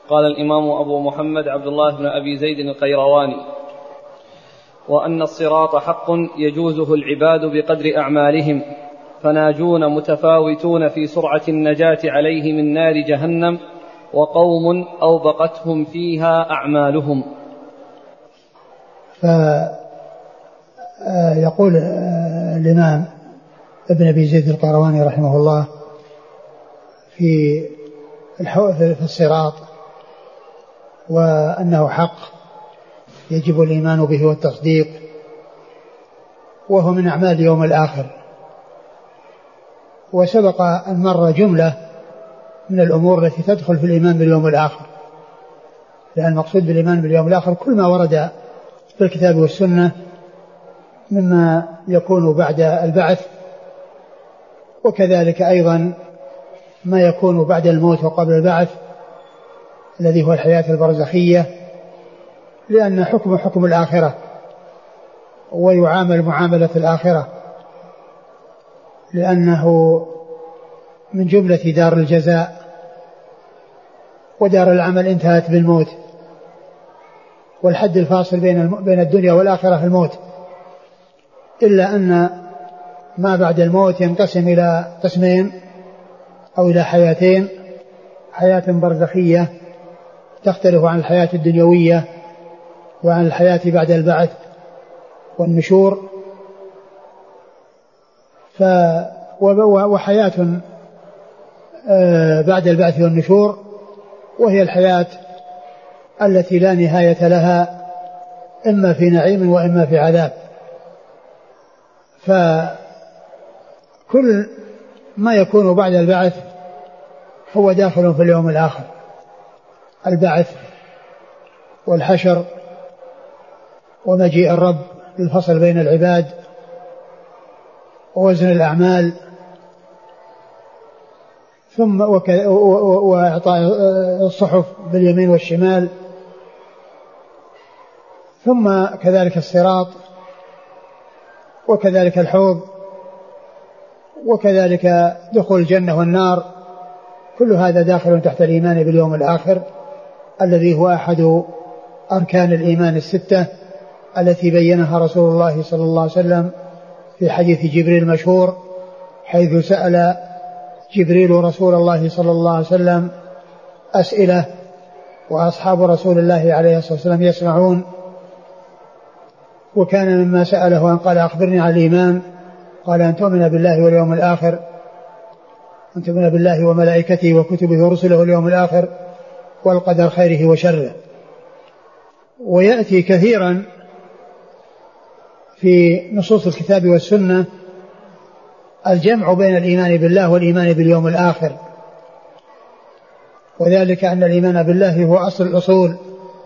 قال الإمام أبو محمد عبد الله بن أبي زيد القيرواني: وأن الصراط حق يجوزه العباد بقدر أعمالهم، فناجون متفاوتون في سرعة النجاة عليه من نار جهنم، وقوم أوبقتهم فيها أعمالهم. فيقول الإمام ابن أبي زيد القيرواني رحمه الله في الصراط، وأنه حق يجب الإيمان به والتصديق، وهو من أعمال يوم الآخر. وسبق أن مر جملة من الأمور التي تدخل في الإيمان باليوم الآخر، لأن المقصود بالإيمان باليوم الآخر كل ما ورد في الكتاب والسنة مما يكون بعد البعث، وكذلك أيضا ما يكون بعد الموت وقبل البعث الذي هو الحياة البرزخية، لأن حكم الآخرة، ويعامل معاملة الآخرة، لأنه من جملة دار الجزاء، ودار العمل انتهت بالموت، والحد الفاصل بين الدنيا والآخرة الموت، إلا أن ما بعد الموت ينقسم إلى قسمين أو إلى حياتين: حياة برزخية تختلف عن الحياة الدنيوية وعن الحياة بعد البعث والنشور، وحياة بعد البعث والنشور، وهي الحياة التي لا نهاية لها، إما في نعيم وإما في عذاب. فكل ما يكون بعد البعث هو داخل في اليوم الآخر: البعث والحشر ومجيء الرب للفصل بين العباد ووزن الأعمال، ثم وإعطاء الصحف باليمين والشمال، ثم كذلك الصراط، وكذلك الحوض، وكذلك دخول الجنة والنار. كل هذا داخل تحت الإيمان باليوم الآخر، الذي هو أحد أركان الإيمان الستة التي بينها رسول الله صلى الله عليه وسلم في حديث جبريل المشهور، حيث سأل جبريل رسول الله صلى الله عليه وسلم أسئلة، وأصحاب رسول الله عليه الصلاة والسلام يسمعون. وكان مما سأله أن قال: أخبرني عن الإيمان. قال: أن تؤمن بالله واليوم الآخر، أن تؤمن بالله وملائكته وكتبه ورسله واليوم الآخر والقدر خيره وشره. ويأتي كثيرا في نصوص الكتاب والسنة الجمع بين الإيمان بالله والإيمان باليوم الآخر، وذلك أن الإيمان بالله هو أصل الأصول،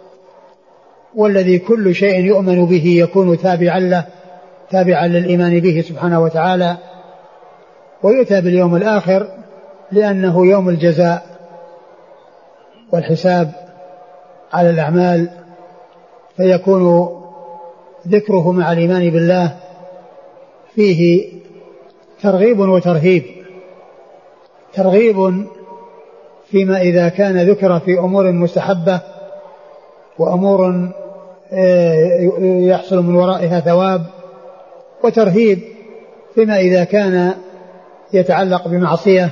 والذي كل شيء يؤمن به يكون تابعا له، تابعا للإيمان به سبحانه وتعالى. ويؤتى باليوم الآخر لأنه يوم الجزاء والحساب على الأعمال، فيكون ذكره مع الإيمان بالله فيه ترغيب وترهيب. ترغيب فيما إذا كان ذكر في أمور مستحبة وأمور يحصل من ورائها ثواب، وترهيب فيما إذا كان يتعلق بمعصية.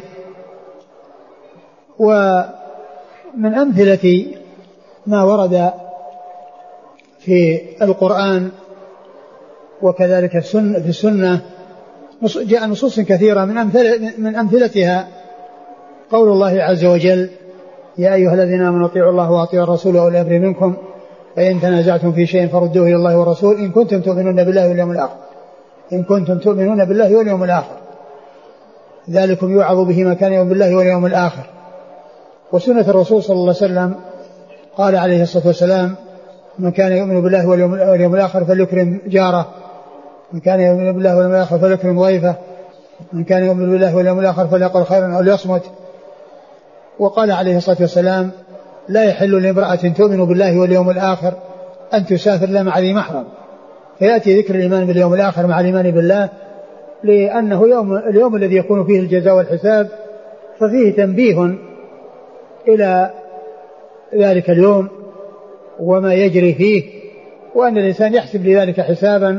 ومن أمثلة ما ورد في القرآن وكذلك في السنة جاء نصوص كثيرة، من أمثلتها قول الله عز وجل: يا أيها الذين آمنوا اطيعوا الله وأطيعوا الرسول وأولي الأمر منكم فإن تنازعتم في شيء فردوه إلى الله والرسول إن كنتم تؤمنون بالله واليوم الآخر، إن كنتم تؤمنون بالله واليوم الآخر، ذلكم يوعظ به من كان يؤمن بالله واليوم الآخر. وسنة الرسول صلى الله عليه وسلم قال عليه الصلاة والسلام: من كان يؤمن بالله واليوم الآخر فليكرم جاره، من كان يؤمن بالله واليوم الآخر فليكرم ضيفه، من كان يؤمن بالله واليوم الآخر فليقل خيرا أو ليصمت. وقال عليه الصلاة والسلام: لا يحل لامرأة تؤمن بالله واليوم الآخر أن تسافر لا مع ذي محرم. فيأتي ذكر الإيمان باليوم الآخر مع الإيمان بالله، لأنه اليوم الذي يكون فيه الجزاء والحساب، ففيه تنبيه إلى ذلك اليوم وما يجري فيه، وأن الإنسان يحسب لذلك حسابا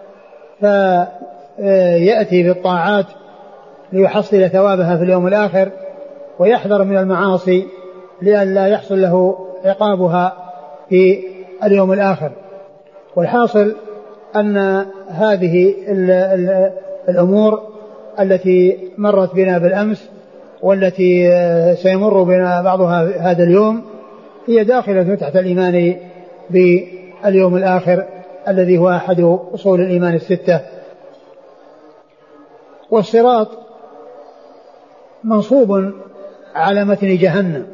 فيأتي بالطاعات ليحصل ثوابها في اليوم الآخر، ويحذر من المعاصي لئلا يحصل له عقابها في اليوم الآخر. والحاصل أن هذه الأمور التي مرت بنا بالأمس والتي سيمر بنا بعضها هذا اليوم هي داخلة تحت الإيمان باليوم الآخر الذي هو أحد أصول الإيمان الستة. والصراط منصوب على متن جهنم،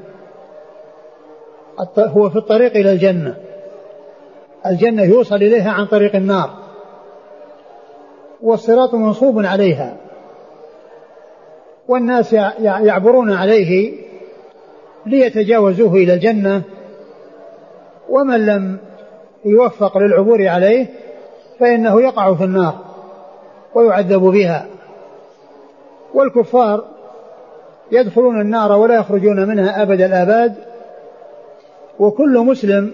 هو في الطريق إلى الجنة. الجنة يوصل إليها عن طريق النار، والصراط منصوب عليها، والناس يعبرون عليه ليتجاوزوه إلى الجنة، ومن لم يوفق للعبور عليه فإنه يقع في النار ويعذب بها. والكفار يدخلون النار ولا يخرجون منها أبد الآباد. وكل مسلم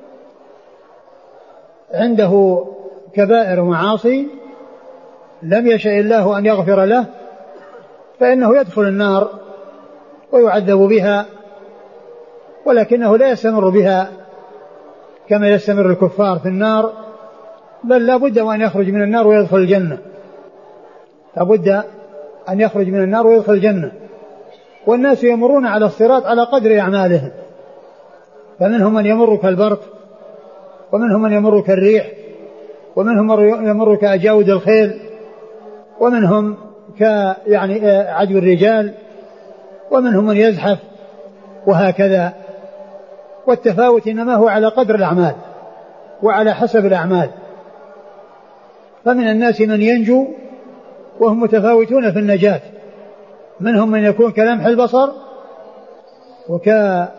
عنده كبائر ومعاصي لم يشاء الله أن يغفر له فإنه يدخل النار ويعذب بها، ولكنه لا يستمر بها كما يستمر الكفار في النار، بل لا بد وأن يخرج من النار ويدخل الجنة، لا بد أن يخرج من النار ويدخل الجنة. والناس يمرون على الصراط على قدر أعمالهم، فمنهم من يمر كالبرق، ومنهم من يمر كالريح، ومنهم من يمر كأجاود الخيل، ومنهم عدو الرجال، ومنهم من يزحف، وهكذا. والتفاوت إنما هو على قدر الأعمال وعلى حسب الأعمال. فمن الناس من ينجو وهم متفاوتون في النجاة، منهم من يكون كلمح البصر وكالريح،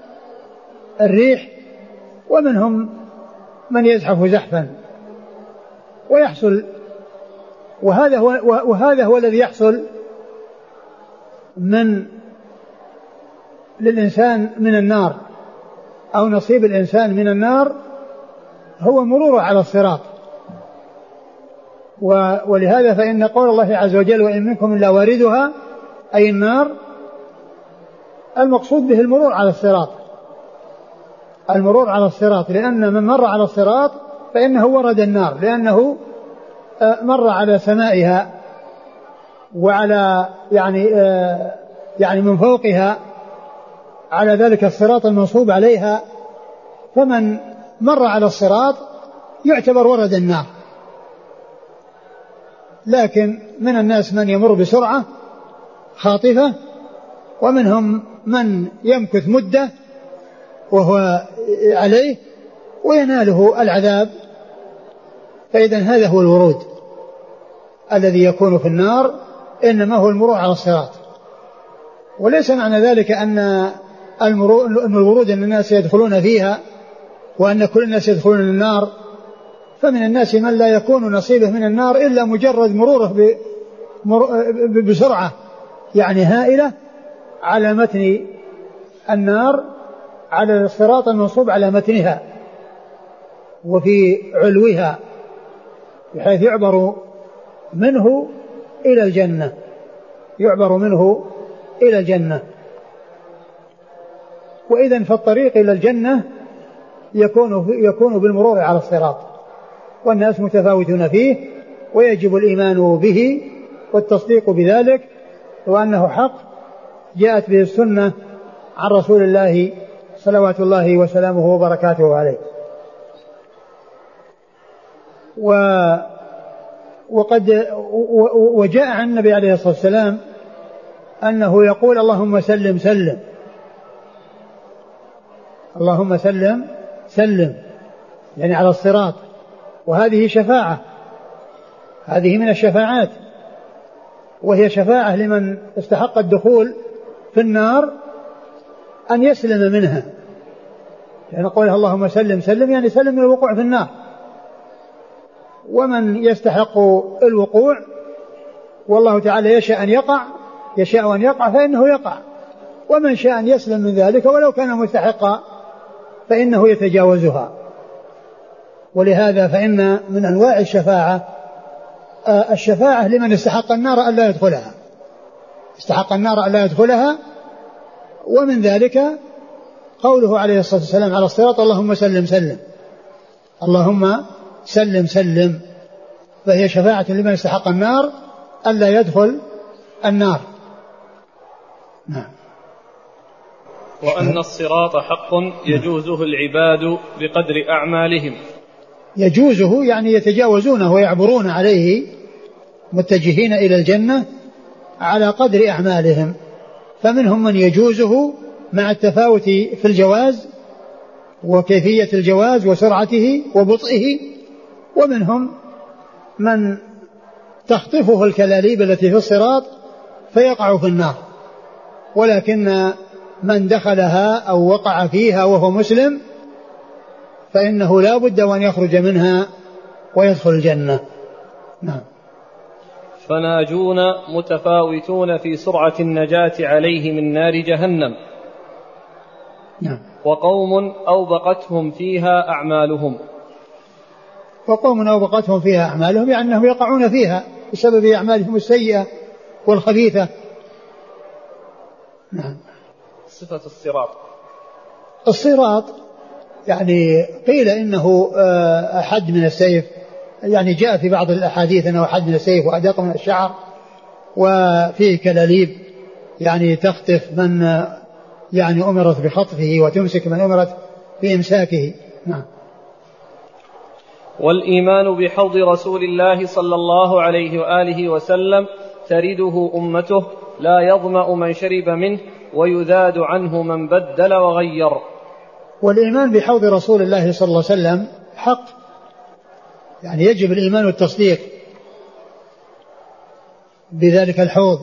ومنهم من يزحف زحفا ويحصل. وهذا هو الذي يحصل للإنسان من النار، أو نصيب الإنسان من النار هو مروره على الصراط. ولهذا فإن قول الله عز وجل وإن منكم إلا واردها أي النار، المقصود به المرور على الصراط، المرور على الصراط، لأن من مر على الصراط فإنه ورد النار، لأنه مر على سمائها وعلى يعني من فوقها على ذلك الصراط المنصوب عليها. فمن مر على الصراط يعتبر ورد النار. لكن من الناس من يمر بسرعة خاطفة، ومنهم من يمكث مدة وهو عليه ويناله العذاب. فإذا هذا هو الورود الذي يكون في النار، إنما هو المرور على الصراط. وليس معنى ذلك أن الورود أن الناس يدخلون فيها وأن كل الناس يدخلون النار. فمن الناس من لا يكون نصيبه من النار إلا مجرد مروره بسرعة يعني هائلة على متن النار، على الصراط المنصوب على متنها وفي علوها، بحيث يعبر منه إلى الجنة، يعبر منه إلى الجنة. وإذن فالطريق إلى الجنة يكون بالمرور على الصراط، والناس متفاوتون فيه، ويجب الإيمان به والتصديق بذلك، وأنه حق جاءت به السنة عن رسول الله صلوات الله وسلامه وبركاته عليه. وجاء عن النبي عليه الصلاة والسلام أنه يقول اللهم سلم سلم، اللهم سلم سلم، يعني على الصراط. وهذه شفاعة، هذه من الشفاعات، وهي شفاعة لمن استحق الدخول في النار أن يسلم منها. يعني قولها اللهم سلم سلم يعني سلم من الوقوع في النار. ومن يستحق الوقوع والله تعالى يشاء أن يقع فإنه يقع، ومن شاء أن يسلم من ذلك ولو كان مستحقا فإنه يتجاوزها. ولهذا فإن من أنواع الشفاعة الشفاعة لمن استحق النار ألا يدخلها، استحق النار ألا يدخلها. ومن ذلك قوله عليه الصلاة والسلام على الصراط اللهم سلم سلم، اللهم سلم سلم، فهي شفاعة لمن استحق النار ألا يدخل النار. نعم. وأن الصراط حق يجوزه العباد بقدر أعمالهم. يجوزه يعني يتجاوزونه ويعبرون عليه متجهين إلى الجنة على قدر أعمالهم، فمنهم من يجوزه مع التفاوت في الجواز وكيفية الجواز وسرعته وبطئه، ومنهم من تخطفه الكلاليب التي في الصراط فيقع في النار، ولكن من دخلها أو وقع فيها وهو مسلم فإنه لا بد وأن يخرج منها ويدخل الجنة. نعم. فناجون متفاوتون في سرعة النجاة عليه من نار جهنم. نعم. وقوم أوبقتهم فيها أعمالهم. وقوم أوبقتهم فيها أعمالهم يعني أنهم يقعون فيها بسبب أعمالهم السيئة والخبيثة. نعم. صفة الصراط. الصراط يعني قيل إنه أحد من السيف، يعني جاء في بعض الأحاديث أنه أحد من السيف وأدق من الشعر، وفيه كلاليب يعني تخطف من يعني أمرت بخطفه وتمسك من أمرت بإمساكه. نعم. والإيمان بحوض رسول الله صلى الله عليه وآله وسلم ترده أمته لا يظمأ من شرب منه ويذاد عنه من بدل وغير. والإيمان بحوض رسول الله صلى الله عليه وسلم حق، يعني يجب الإيمان والتصديق بذلك الحوض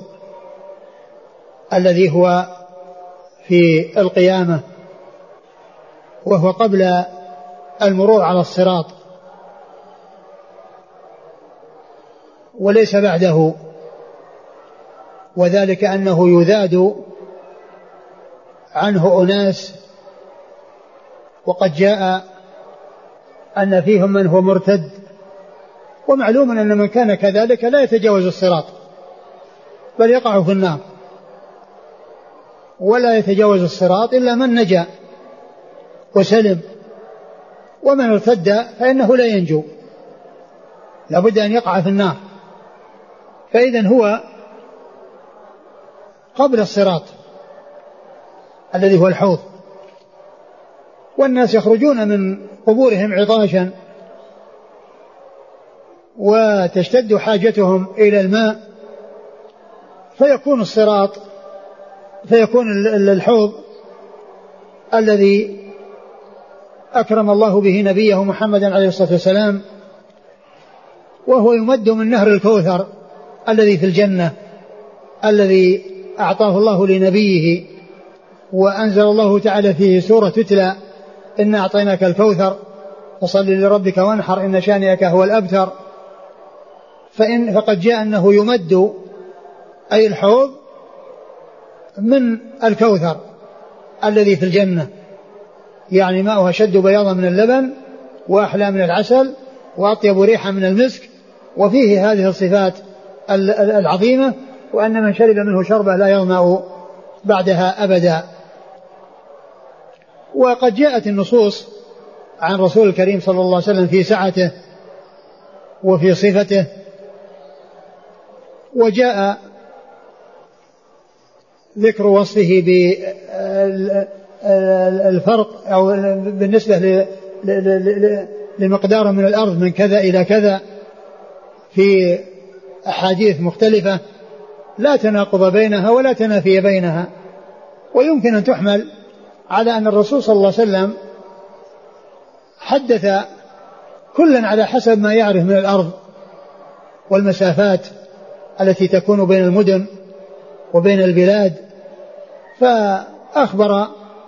الذي هو في القيامة، وهو قبل المرور على الصراط وليس بعده، وذلك أنه يذاد عنه أناس، وقد جاء أن فيهم من هو مرتد، ومعلوم أن من كان كذلك لا يتجاوز الصراط بل يقع في النار، ولا يتجاوز الصراط إلا من نجا وسلم، ومن ارتد فإنه لا ينجو، لابد أن يقع في النار. فإذن هو قبل الصراط الذي هو الحوض، والناس يخرجون من قبورهم عطاشا وتشتد حاجتهم إلى الماء، فيكون الحوض الذي أكرم الله به نبيه محمدا عليه الصلاة والسلام، وهو يمد من نهر الكوثر الذي في الجنة الذي أعطاه الله لنبيه، وأنزل الله تعالى فيه سورة تتلى إنا أعطيناك الكوثر فصل لربك وانحر إن شانئك هو الأبتر. فقد جاء أنه يمد أي الحوض من الكوثر الذي في الجنة، يعني ماؤها أشد بياضا من اللبن وأحلى من العسل وأطيب ريحا من المسك، وفيه هذه الصفات العظيمة، وأن من شرب منه شربة لا يظمأ بعدها أبدا. وقد جاءت النصوص عن رسول الكريم صلى الله عليه وسلم في سعته وفي صفته، وجاء ذكر وصفه بالفرق أو بالنسبة لمقدار من الأرض من كذا إلى كذا في أحاديث مختلفة لا تناقض بينها ولا تنافي بينها، ويمكن أن تحمل على أن الرسول صلى الله عليه وسلم حدث كلا على حسب ما يعرف من الأرض والمسافات التي تكون بين المدن وبين البلاد، فأخبر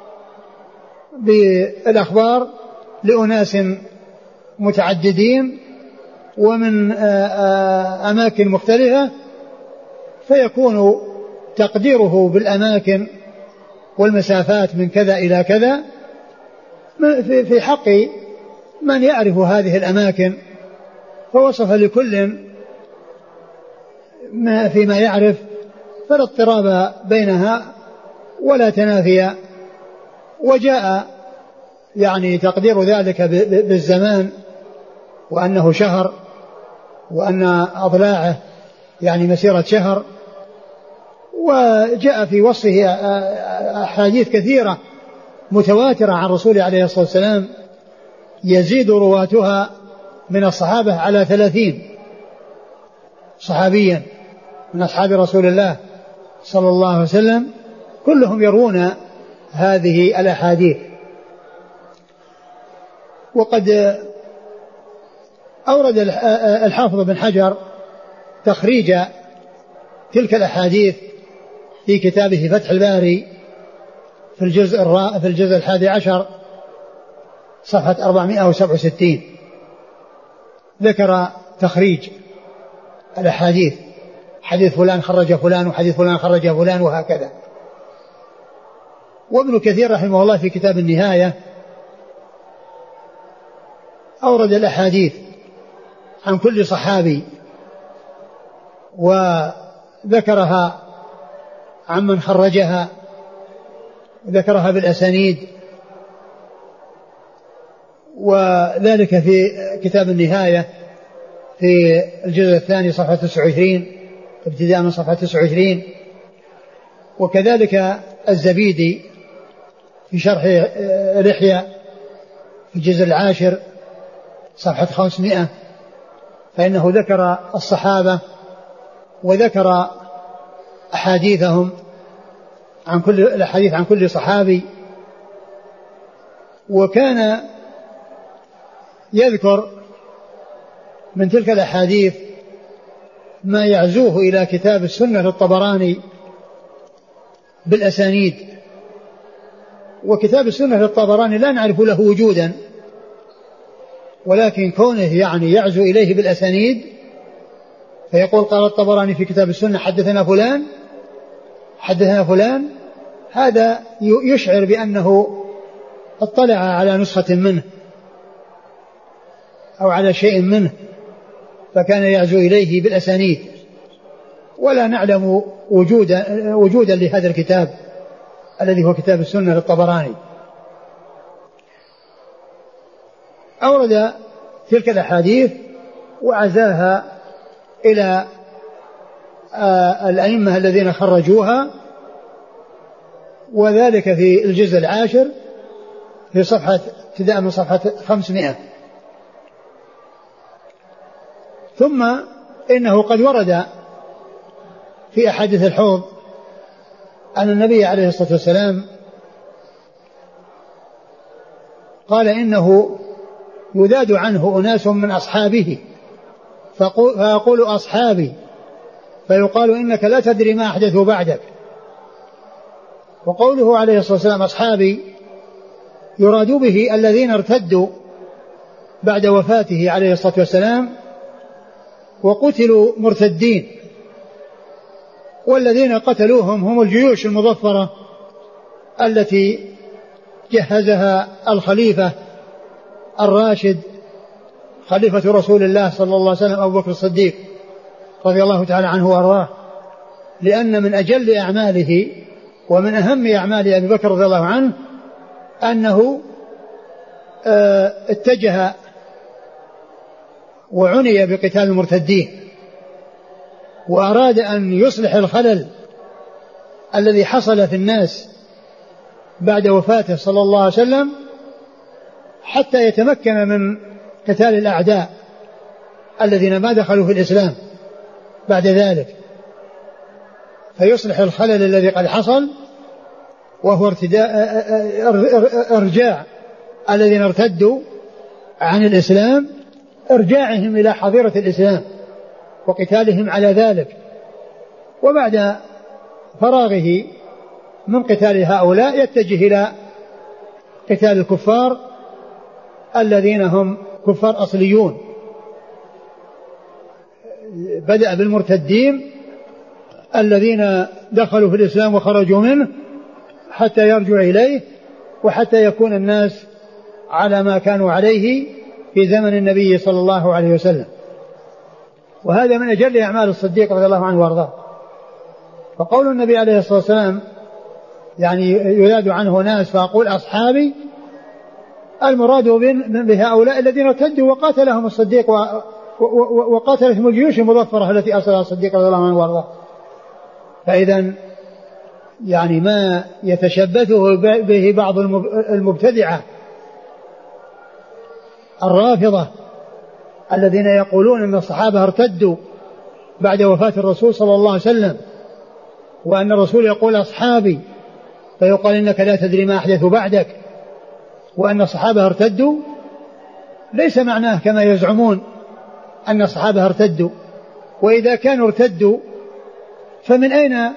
بالأخبار لأناس متعددين ومن أماكن مختلفة، فيكون تقديره بالأماكن والمسافات من كذا إلى كذا في حق من يعرف هذه الأماكن، فوصف لكل فيما يعرف، فلا اضطراب بينها ولا تنافي. وجاء يعني تقدير ذلك بالزمان، وأنه شهر، وأن أضلاعه يعني مسيرة شهر. وجاء في وصفه أحاديث كثيرة متواترة عن رسول عليه الصلاة والسلام يزيد رواتها من الصحابة على 30 صحابيا من أصحاب رسول الله صلى الله عليه وسلم، كلهم يروون هذه الأحاديث. وقد أورد الحافظ بن حجر تخريج تلك الأحاديث في كتابه فتح الباري في الجزء 11 صفحة 467، ذكر تخريج الأحاديث، حديث فلان خرج فلان، وحديث فلان خرج فلان، وهكذا. وابن كثير رحمه الله في كتاب النهاية أورد الأحاديث عن كل صحابي وذكرها عمن خرجها، ذكرها بالأسانيد، وذلك في كتاب النهاية في الجزء 2 صفحة 29 ابتداء من صفحة 29. وكذلك الزبيدي في شرح لحية في الجزء 10 صفحة 500، فإنه ذكر الصحابة وذكر أحاديثهم عن كل الأحاديث عن كل صحابي، وكان يذكر من تلك الأحاديث ما يعزوه إلى كتاب السنة للطبراني بالأسانيد. وكتاب السنة للطبراني لا نعرف له وجودا، ولكن كونه يعني يعزو إليه بالأسانيد، فيقول قال الطبراني في كتاب السنة حدثنا فلان حدثنا فلان، هذا يشعر بأنه اطلع على نسخة منه أو على شيء منه، فكان يعزو إليه بالأسانيد، ولا نعلم وجودا لهذا الكتاب الذي هو كتاب السنة للطبراني. أورد تلك الأحاديث وعزاها إلى الأئمة الذين خرجوها، وذلك في الجزء 10 في صفحة ابتداء من صفحة 500. ثم إنه قد ورد في أحاديث الحوض أن النبي عليه الصلاة والسلام قال إنه يذاد عنه أناس من أصحابه فيقول أصحابي، فيقال إنك لا تدري ما أحدثوا بعدك. وقوله عليه الصلاة والسلام أصحابي يراد به الذين ارتدوا بعد وفاته عليه الصلاة والسلام وقتلوا مرتدين، والذين قتلوهم هم الجيوش المظفرة التي جهزها الخليفة الراشد خليفة رسول الله صلى الله عليه وسلم أبو بكر الصديق رضي الله تعالى عنه وأرضاه، لأن من أجل أعماله ومن أهم أعمال أبي بكر رضي الله عنه أنه اتجه وعني بقتال المرتدين، وأراد أن يصلح الخلل الذي حصل في الناس بعد وفاته صلى الله عليه وسلم حتى يتمكن من قتال الأعداء الذين ما دخلوا في الإسلام بعد ذلك، فيصلح الخلل الذي قد حصل، وهو ارجاع الذين ارتدوا عن الإسلام، ارجاعهم إلى حظيرة الإسلام وقتالهم على ذلك. وبعد فراغه من قتال هؤلاء يتجه إلى قتال الكفار الذين هم كفار أصليون. بدأ بالمرتدين الذين دخلوا في الإسلام وخرجوا منه، حتى يرجع إليه وحتى يكون الناس على ما كانوا عليه في زمن النبي صلى الله عليه وسلم. وهذا من أجل أعمال الصديق رضي الله عنه وارضاه. فقول النبي عليه الصلاة والسلام يعني يلاد عنه ناس فأقول أصحابي، المراد بهؤلاء الذين ارتدوا وقاتلهم الصديق وقاتلتهم الجيوش المظفرة التي أرسلها الصديق رضي الله عنه وارضاه. فإذا يعني ما يتشبثه به بعض المبتدعة الرافضة الذين يقولون أن الصحابة ارتدوا بعد وفاة الرسول صلى الله عليه وسلم، وأن الرسول يقول أصحابي، فيقال إنك لا تدري ما أحدث بعدك، وأن الصحابة ارتدوا، ليس معناه كما يزعمون أن الصحابة ارتدوا. وإذا كانوا ارتدوا فمن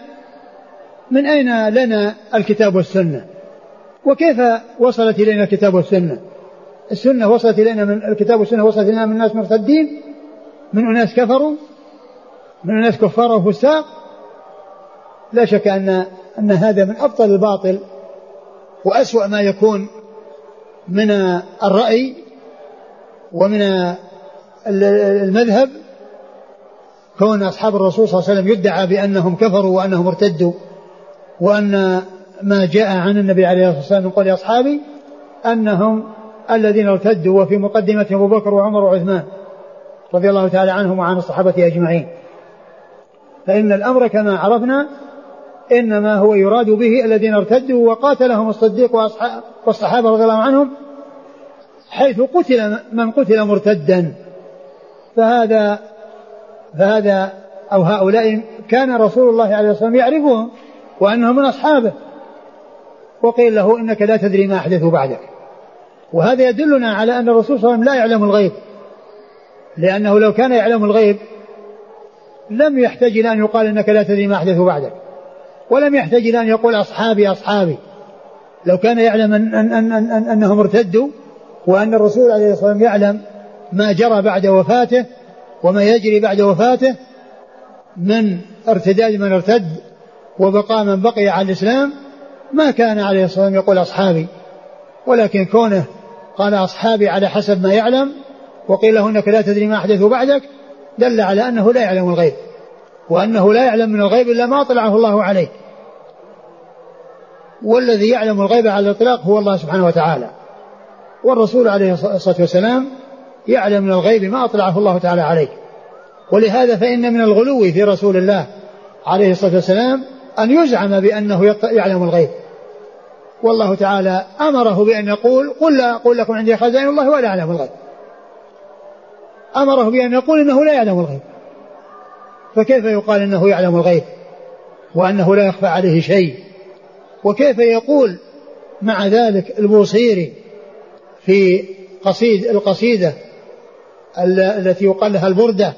أين لنا الكتاب والسنة؟ وكيف وصلت إلينا الكتاب والسنة؟ السنة وصلت إلينا من الكتاب والسنة وصلت إلينا من الناس مرتدين، من أناس كفروا، من أناس كفار وفساق. لا شك أن هذا من أبطل الباطل وأسوأ ما يكون من الرأي ومن المذهب، كون أصحاب الرسول صلى الله عليه وسلم يدعى بأنهم كفروا وأنهم ارتدوا، وأن ما جاء عن النبي عليه الصلاة والسلام من قول أصحابي أنهم الذين ارتدوا، وفي مقدمة أبو بكر وعمر وعثمان رضي الله تعالى عنهم وعن الصحابة أجمعين. فإن الأمر كما عرفنا إنما هو يراد به الذين ارتدوا وقاتلهم الصديق والصحابة رضي الله عنهم، حيث قتل من قتل مرتدا. فهذا أو هؤلاء كان رسول الله عليه الصلاة والسلام يعرفهم وأنهم من أصحابه، وقيل له إنك لا تدري ما أحدث بعدك. وهذا يدلنا على أن الرسول صلى الله عليه وسلم لا يعلم الغيب، لأنه لو كان يعلم الغيب لم يحتاج إلى أن يقال إنك لا تدري ما أحدث بعدك، ولم يحتاج إلى أن يقول أصحابي أصحابي. لو كان يعلم أنهم ارتدوا، وأن الرسول عليه الصلاة والسلام يعلم ما جرى بعد وفاته وما يجري بعد وفاته من ارتداد من ارتد وبقاء من بقي على الإسلام، ما كان عليه الصلاة والسلام يقول أصحابي. ولكن كونه قال أصحابي على حسب ما يعلم، وقيل له إنك لا تدري ما أحدث بعدك، دل على أنه لا يعلم الغيب، وأنه لا يعلم من الغيب إلا ما أطلعه الله عليه. والذي يعلم الغيب على الإطلاق هو الله سبحانه وتعالى، والرسول عليه الصلاة والسلام يعلم من الغيب ما أطلعه الله تعالى عليه. ولهذا فإن من الغلو في رسول الله عليه الصلاة والسلام أن يزعم بأنه يعلم الغيب، والله تعالى أمره بأن يقول قل لا أقول لكم عندي خزائن الله ولا أعلم الغيب، أمره بأن يقول إنه لا يعلم الغيب. فكيف يقال إنه يعلم الغيب وأنه لا يخفى عليه شيء؟ وكيف يقول مع ذلك البوصيري في القصيدة التي يقال لها البردة: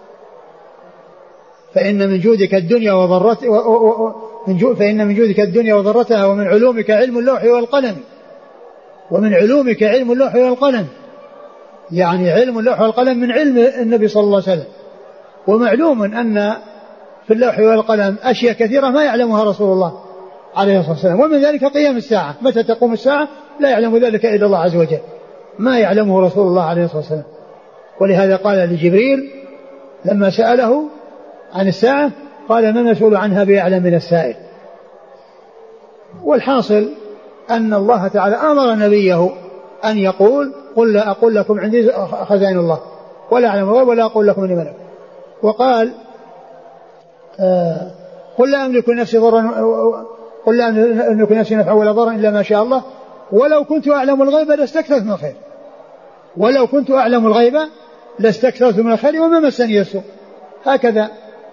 فإن من جودك الدنيا وضرتها ومن علومك علم اللوح والقلم. ومن علومك علم اللوح والقلم، يعني علم اللوح والقلم من علم النبي صلى الله عليه وسلم. ومعلوم أن في اللوح والقلم أشياء كثيرة ما يعلمها رسول الله عليه الصلاة والسلام، ومن ذلك قيام الساعة، متى تقوم الساعة لا يعلم ذلك إلا الله عز وجل، ما يعلمه رسول الله عليه الصلاة والسلام. ولهذا قال لجبريل لما سأله عن الساعة قال: ما المسؤول عنها بأعلم من السائل. والحاصل أن الله تعالى أمر نبيه أن يقول: قل لا أقول لكم عندي خزائن الله ولا أعلم الغيب ولا أقول لكم إني ملك. وقال: قل لا أملك نفسي ضرا، قل لا أملك نفسي نفعا ولا ضرا إلا ما شاء الله، ولو كنت أعلم الغيب لاستكثرت من الخير، ولو كنت أعلم الغيب لاستكثرت من الخير وما مسني السوء. هكذا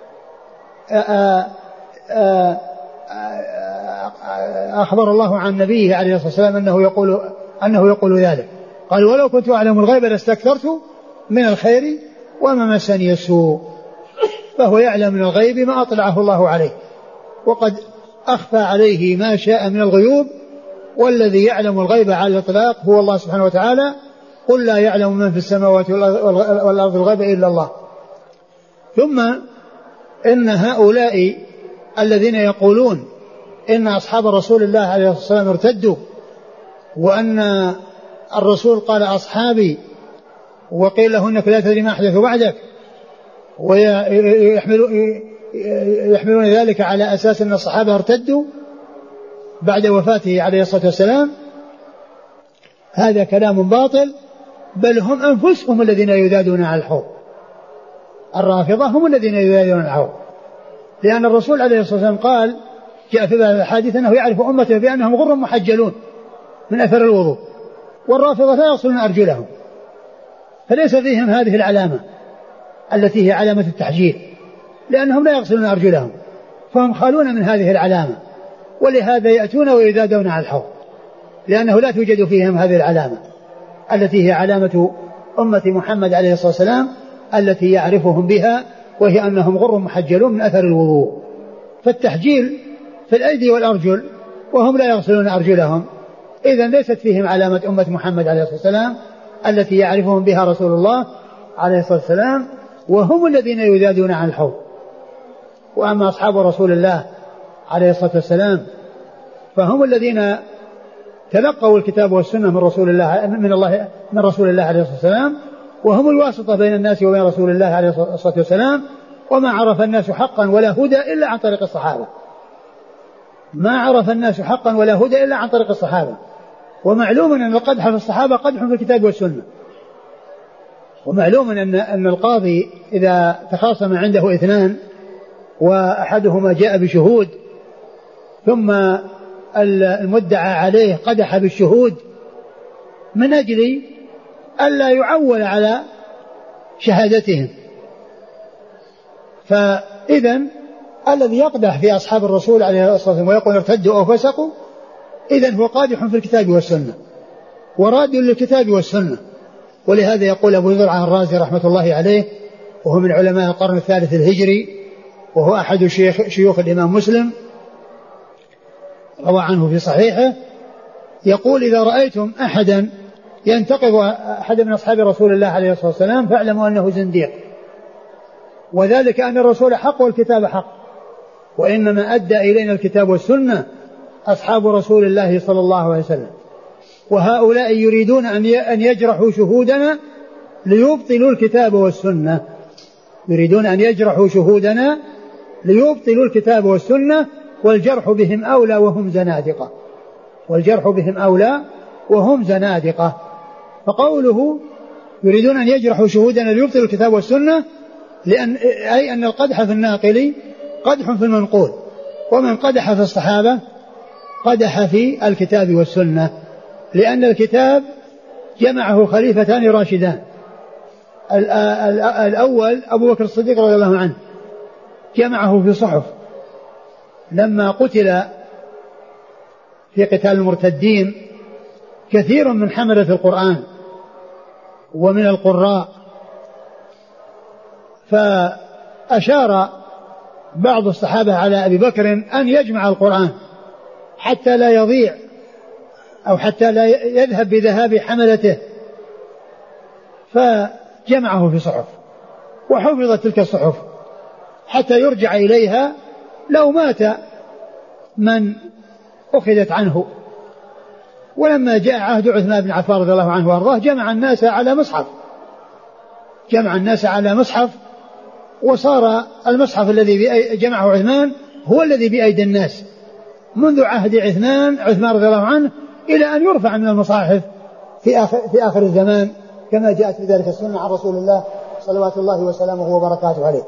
أخبر الله عن نبيه عليه الصلاة والسلام أنه يقول ذلك. قال: ولو كنت أعلم الغيب لاستكثرت من الخير وما مسني السوء. فهو يعلم من الغيب ما أطلعه الله عليه، وقد أخفى عليه ما شاء من الغيوب، والذي يعلم الغيب على الإطلاق هو الله سبحانه وتعالى. قل لا يعلم من في السماوات والأرض الغيب إلا الله. ثم إن هؤلاء الذين يقولون إن أصحاب رسول الله عليه الصلاة والسلام ارتدوا، وأن الرسول قال أصحابي، وقيل له إنك لا تدري ما أحدث بعدك، ويحملون ذلك على أساس أن الصحابة ارتدوا بعد وفاته عليه الصلاة والسلام. هذا كلام باطل، بل هم أنفسهم الذين يذادون على الحوض. الرافضة هم الذين يذادون على الحوض، لأن الرسول عليه الصلاة والسلام قال جاء في الحديث أنه يعرف أمته بأنهم غر محجلون من أثر الوضوء، والرافضة لا يغسلون أرجلهم، فليس فيهم هذه العلامة التي هي علامة التحجيل، لأنهم لا يغسلون أرجلهم، فهم خالون من هذه العلامة، ولهذا يأتون ويذادون على الحوض، لأنه لا توجد فيهم هذه العلامة التي هي علامة أمة محمد عليه الصلاة والسلام التي يعرفهم بها، وهي أنهم غر محجلون من أثر الوضوء. فالتحجيل في الأيدي والأرجل وهم لا يغسلون أرجلهم، إذن ليست فيهم علامة أمة محمد عليه الصلاة والسلام التي يعرفهم بها رسول الله عليه الصلاة والسلام، وهم الذين يذادون عن الحوض. وأما أصحاب رسول الله عليه الصلاة والسلام فهم الذين تلقوا الكتاب والسنة من رسول الله عليه الصلاة والسلام، وهم الواسطة بين الناس وبين رسول الله عليه الصلاة والسلام. وما عرف الناس حقا ولا هدى إلا عن طريق الصحابة، ما عرف الناس حقا ولا هدى إلا عن طريق الصحابة. ومعلوم أن القدح في الصحابة قدح في الكتاب والسنة، ومعلوم أن القاضي إذا تخاصم عنده اثنان وأحدهما جاء بشهود ثم المدعى عليه قدح بالشهود من أجل ألا يعول على شهادتهم، فإذن الذي يقدح في أصحاب الرسول عليه الصلاة والسلام ويقول ارتدوا أو فسقوا إذن هو قادح في الكتاب والسنة وراد للكتاب والسنة. ولهذا يقول أبو زرعة الرازي رحمة الله عليه، وهو من علماء القرن الثالث الهجري، وهو أحد شيوخ الإمام مسلم، روى عنه في صحيحه، يقول إذا رأيتم أحدا ينتقض أحد من أصحاب رسول الله عليه الصلاة والسلام فاعلموا أنه زنديق، وذلك أن الرسول حق والكتاب حق، وإنما أدى إلينا الكتاب والسنة أصحاب رسول الله صلى الله عليه وسلم، وهؤلاء يريدون أن يجرحوا شهودنا ليبطلوا الكتاب والسنة، يريدون أن يجرحوا شهودنا ليبطلوا الكتاب والسنة، والجرح بهم أولى وهم زنادقة، والجرح بهم أولى وهم زنادقة. فقوله يريدون أن يجرحوا شهودنا ليبطلوا الكتاب والسنة أي أن القدح في الناقل قدح في المنقول، ومن قدح في الصحابة قدح في الكتاب والسنة، لأن الكتاب جمعه خليفتان راشدان، الأول أبو بكر الصديق رضي الله عنه جمعه في صحف، لما قتل في قتال المرتدين كثير من حملة القرآن ومن القراء، فأشار بعض الصحابة على أبي بكر أن يجمع القرآن حتى لا يضيع أو حتى لا يذهب بذهاب حملته، فجمعه في صحف وحفظت تلك الصحف حتى يرجع إليها لو مات من أخذت عنه. ولما جاء عهد عثمان بن عفان رضي الله عنه وارضاه جمع الناس على مصحف، وصار المصحف الذي جمعه عثمان هو الذي بأيدي الناس منذ عهد عثمان رضي الله عنه إلى أن يرفع من المصاحف في آخر الزمان، كما جاءت بذلك السنة عن رسول الله صلوات الله وسلامه وبركاته عليه.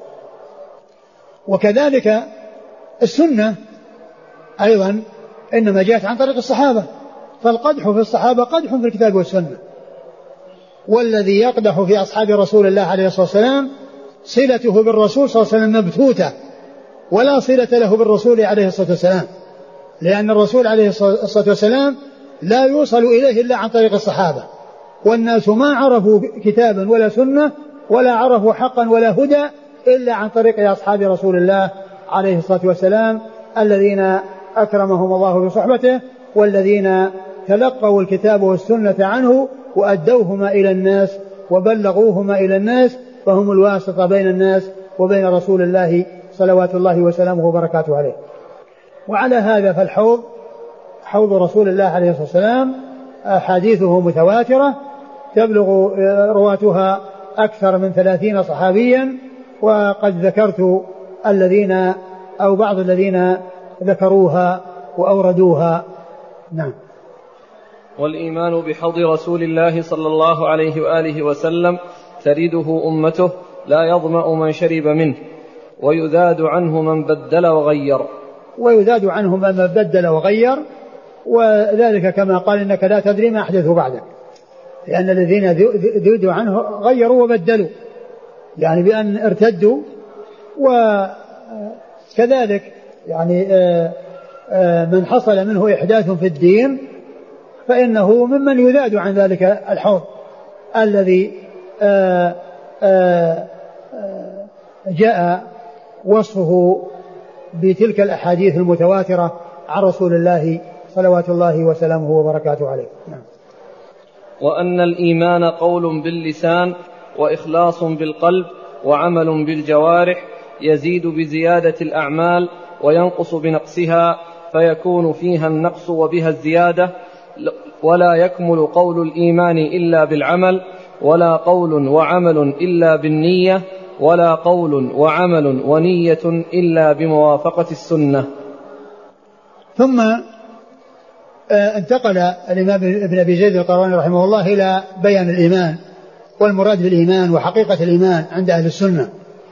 وكذلك السنة أيضا إنما جاءت عن طريق الصحابة، فالقدح في الصحابة قدح في الكتاب والسنة، والذي يقدح في أصحاب رسول الله عليه الصلاة والسلام صلته بالرسول صلى الله عليه وسلم مبتوتة، ولا صلة له بالرسول عليه الصلاة والسلام، لأن الرسول عليه الصلاة والسلام لا يوصل إليه إلا عن طريق الصحابة، والناس ما عرفوا كتابا ولا سنة ولا عرفوا حقا ولا هدى إلا عن طريق أصحاب رسول الله عليه الصلاة والسلام الذين أكرمهم الله بصحبته، والذين تلقوا الكتاب والسنة عنه وأدوهما إلى الناس وبلغوهما إلى الناس، فهم الواسطة بين الناس وبين رسول الله صلوات الله وسلامه وبركاته عليه. وعلى هذا فالحوض حوض رسول الله عليه الصلاة والسلام أحاديثه متواترة تبلغ رواتها أكثر من 30 صحابيا، وقد ذكرت الذين أو بعض الذين ذكروها وأوردوها. نعم. والإيمان بحوض رسول الله صلى الله عليه وآله وسلم ترده أمته لا يظمأ من شرب منه، ويذاد عنه من بدل وغير. ويذاد عنه من بدل وغير، وذلك كما قال إنك لا تدري ما أحدثوا بعدك، لأن الذين ذودوا عنه غيروا وبدلوا، يعني بأن ارتدوا. وكذلك يعني من حصل منه إحداث في الدين فإنه ممن يذاد عن ذلك الحوض الذي جاء وصفه بتلك الأحاديث المتواترة عن رسول الله صلوات الله وسلامه وبركاته عليه. نعم. وأن الإيمان قول باللسان وإخلاص بالقلب وعمل بالجوارح، يزيد بزيادة الأعمال وينقص بنقصها، فيكون فيها النقص وبها الزيادة، ولا يكمل قول الإيمان إلا بالعمل، ولا قول وعمل إلا بالنية، ولا قول وعمل ونية إلا بموافقة السنة. ثم انتقل الإمام ابن أبي زيد القيرواني رحمه الله إلى بيان الإيمان والمراد بالإيمان وحقيقة الإيمان عند أهل السنة.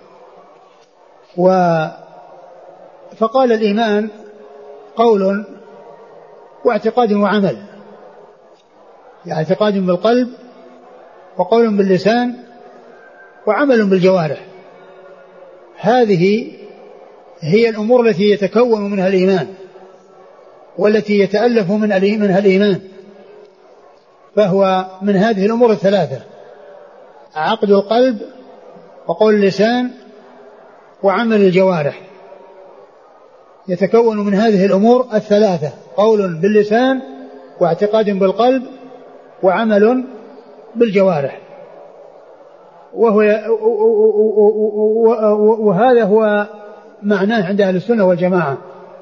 فقال الإيمان قول واعتقاد وعمل، يعني اعتقاد بالقلب وقول باللسان وعمل بالجوارح. هذه هي الأمور التي يتكون منها الإيمان والتي يتألف منها الإيمان. فهو من هذه الأمور الثلاثة: عقد القلب وقول اللسان وعمل الجوارح. يتكون من هذه الأمور الثلاثة: قول باللسان واعتقاد بالقلب وعمل بالجوارح. وهذا هو معناه عند أهل السنة والجماعة،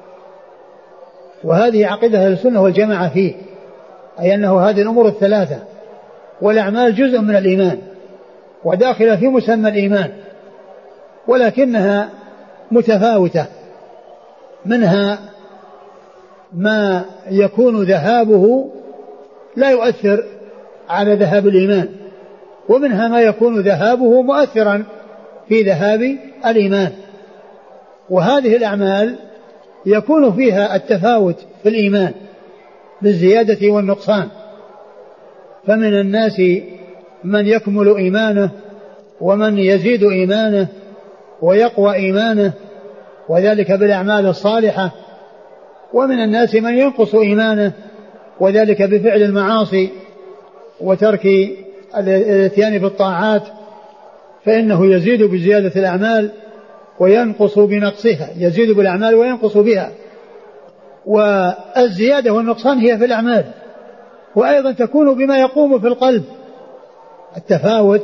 وهذه عقيدة أهل السنة والجماعة فيه، أي أنه هذه الأمور الثلاثة والأعمال جزء من الإيمان وداخلة في مسمى الإيمان، ولكنها متفاوتة. منها ما يكون ذهابه لا يؤثر على ذهاب الإيمان، ومنها ما يكون ذهابه مؤثرا في ذهاب الإيمان. وهذه الأعمال يكون فيها التفاوت في الإيمان بالزيادة والنقصان. فمن الناس من يكمل إيمانه ومن يزيد إيمانه ويقوى إيمانه، وذلك بالأعمال الصالحة. ومن الناس من ينقص إيمانه، وذلك بفعل المعاصي وترك الاتيان بالطاعات، فإنه يزيد بزيادة الأعمال وينقص بنقصها، يزيد بالأعمال وينقص بها. والزيادة والنقصان هي في الأعمال، وأيضا تكون بما يقوم في القلب. التفاوت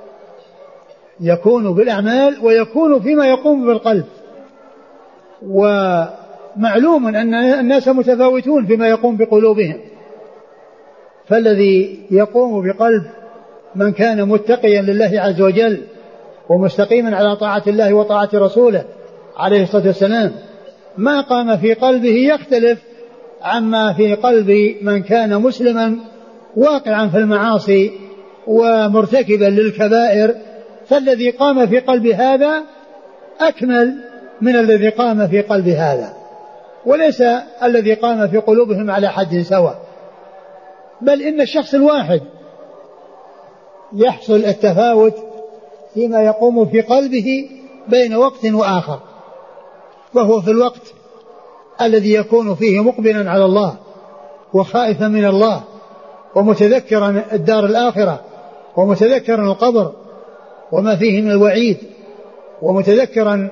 يكون بالأعمال ويكون فيما يقوم بالقلب. ومعلوم أن الناس متفاوتون فيما يقوم بقلوبهم، فالذي يقوم بقلب من كان متقيا لله عز وجل ومستقيما على طاعة الله وطاعة رسوله عليه الصلاة والسلام، ما قام في قلبه يختلف عما في قلب من كان مسلما واقعا في المعاصي ومرتكبا للكبائر. فالذي قام في قلب هذا أكمل من الذي قام في قلب هذا، وليس الذي قام في قلوبهم على حد سواء، بل إن الشخص الواحد يحصل التفاوت فيما يقوم في قلبه بين وقت وآخر. وهو في الوقت الذي يكون فيه مقبلا على الله وخائفا من الله ومتذكرا الدار الآخرة ومتذكرا القبر وما فيه من الوعيد ومتذكرا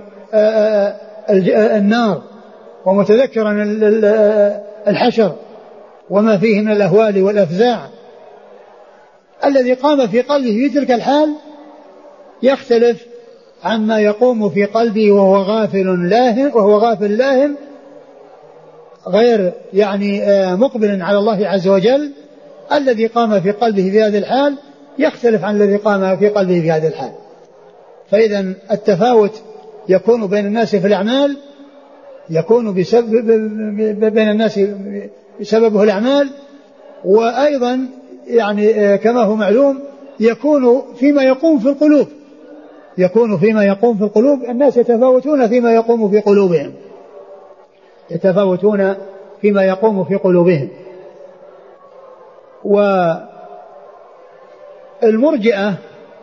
النار ومتذكرا الحشر وما فيه من الأهوال والأفزاع. الذي قام في قلبه في تلك الحال يختلف عما يقوم في قلبه وهو غافل لاهٍ غير يعني مقبل على الله عز وجل، الذي قام في قلبه في هذه الحال يختلف عن الذي قام في قلبه في هذه الحال. فإذا التفاوت يكون بين الناس في الأعمال، يكون بين الناس بسببه الأعمال، وأيضا يعني كما هو معلوم يكون فيما يقوم في القلوب، يكون فيما يقوم في القلوب. الناس يتفاوتون فيما يقوم في قلوبهم، يتفاوتون فيما يقوم في قلوبهم. والمرجئة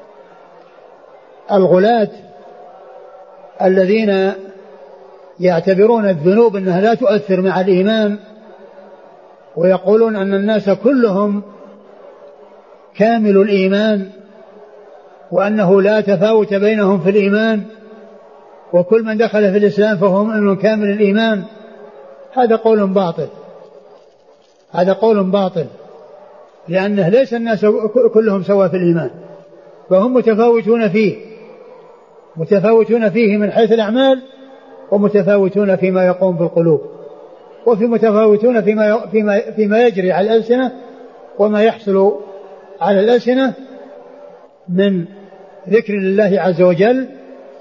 الغلاة الذين يعتبرون الذنوب أنها لا تؤثر مع الإيمان، ويقولون أن الناس كلهم كامل الإيمان، وأنه لا تفاوت بينهم في الإيمان، وكل من دخل في الإسلام فهو مؤمن كامل الإيمان. هذا قول باطل، هذا قول باطل، لأنه ليس الناس كلهم سواء في الإيمان، فهم متفاوتون فيه، متفاوتون فيه من حيث الأعمال، ومتفاوتون فيما يقوم بالقلوب، وفي متفاوتون فيما يجري على الألسنة وما يحصل على الألسنة من ذكر الله عز وجل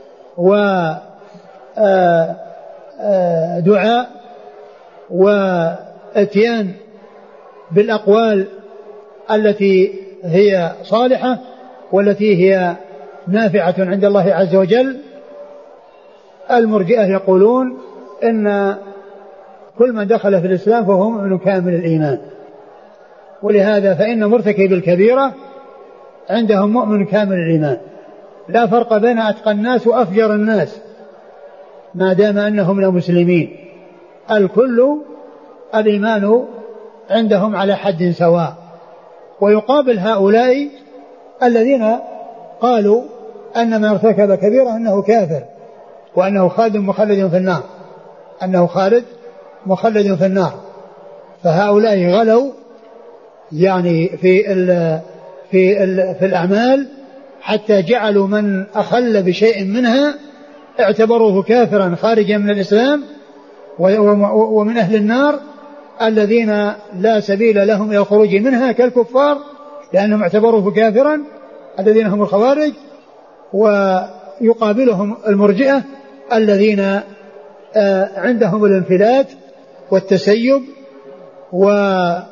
ودعاء واتيان بالأقوال التي هي صالحة والتي هي نافعة عند الله عز وجل. المرجئة يقولون إن كل من دخل في الإسلام فهو مؤمن كامل الإيمان، ولهذا فإن مرتكب الكبيرة عندهم مؤمن كامل الإيمان، لا فرق بين أتقى الناس وأفجر الناس ما دام أنهم لمسلمين، الكل الإيمان عندهم على حد سواء. ويقابل هؤلاء الذين قالوا أن من ارتكب كبيرة أنه كافر، وأنه خالد مخلد في النار، أنه خالد مخلد في النار. فهؤلاء غلوا يعني في الأعمال حتى جعلوا من أخل بشيء منها اعتبروه كافرا خارجا من الإسلام ومن أهل النار الذين لا سبيل لهم إلى الخروج منها كالكفار، لأنهم اعتبروه كافرا الذين هم الخوارج. ويقابلهم المرجئة الذين عندهم الانفلات والتسيب وكون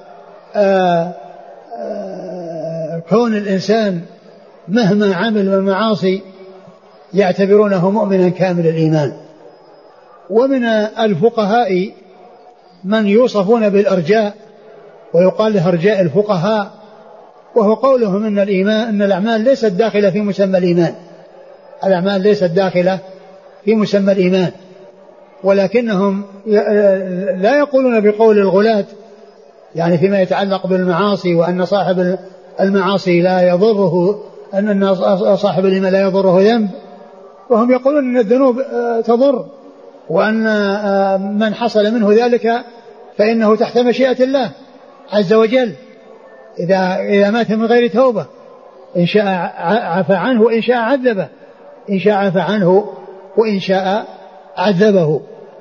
الإنسان مهما عمل من معاصي يعتبرونه مؤمنا كامل الإيمان. ومن الفقهاء من يوصفون بالأرجاء ويقال له أرجاء الفقهاء، وهو قولهم إن الإيمان أن الأعمال ليست داخلة في مسمى الإيمان، الأعمال ليست داخلة في مسمى الإيمان، ولكنهم لا يقولون بقول الغلاة يعني فيما يتعلق بالمعاصي وأن صاحب المعاصي لا يضره، أن صاحب الإيمان لا يضره ذنب، وهم يقولون أن الذنوب تضر، وأن من حصل منه ذلك فإنه تحت مشيئة الله عز وجل إذا مات من غير توبة، إن شاء عفى عنه وإن شاء عذبه، إن شاء عفى عنه وإن شاء عذبه.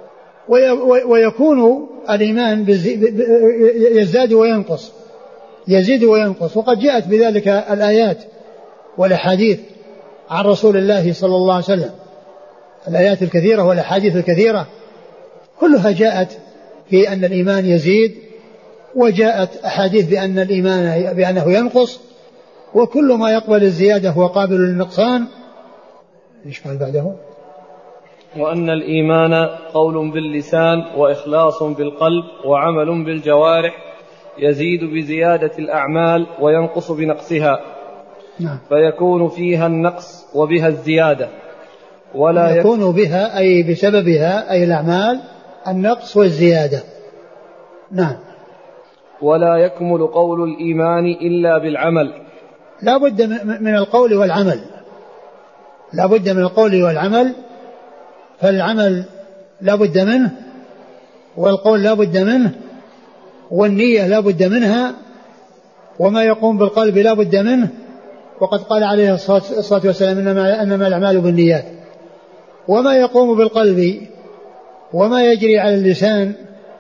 ويكون الإيمان يزداد وينقص، يزيد وينقص، وقد جاءت بذلك الآيات والأحاديث عن رسول الله صلى الله عليه وسلم، الآيات الكثيرة والأحاديث الكثيرة كلها جاءت في أن الإيمان يزيد، وجاءت أحاديث بأن الإيمان بأنه ينقص، وكل ما يقبل الزيادة هو قابل للنقصان. إيش قال بعده؟ وأن الإيمان قول باللسان وإخلاص بالقلب وعمل بالجوارح، يزيد بزيادة الأعمال وينقص بنقصها. نعم. فيكون فيها النقص وبها الزيادة، ولا يكون بها أي بسببها أي الأعمال النقص والزيادة. نعم. ولا يكمل قول الإيمان إلا بالعمل. لا بد من القول والعمل، لا بد من القول والعمل، فالعمل لا بد منه، والقول لا بد منه، والنية لا بد منها، وما يقوم بالقلب لا بد منه. وقد قال عليه الصلاة والسلام إنما الأعمال بالنيات. وما يقوم بالقلب وما يجري على اللسان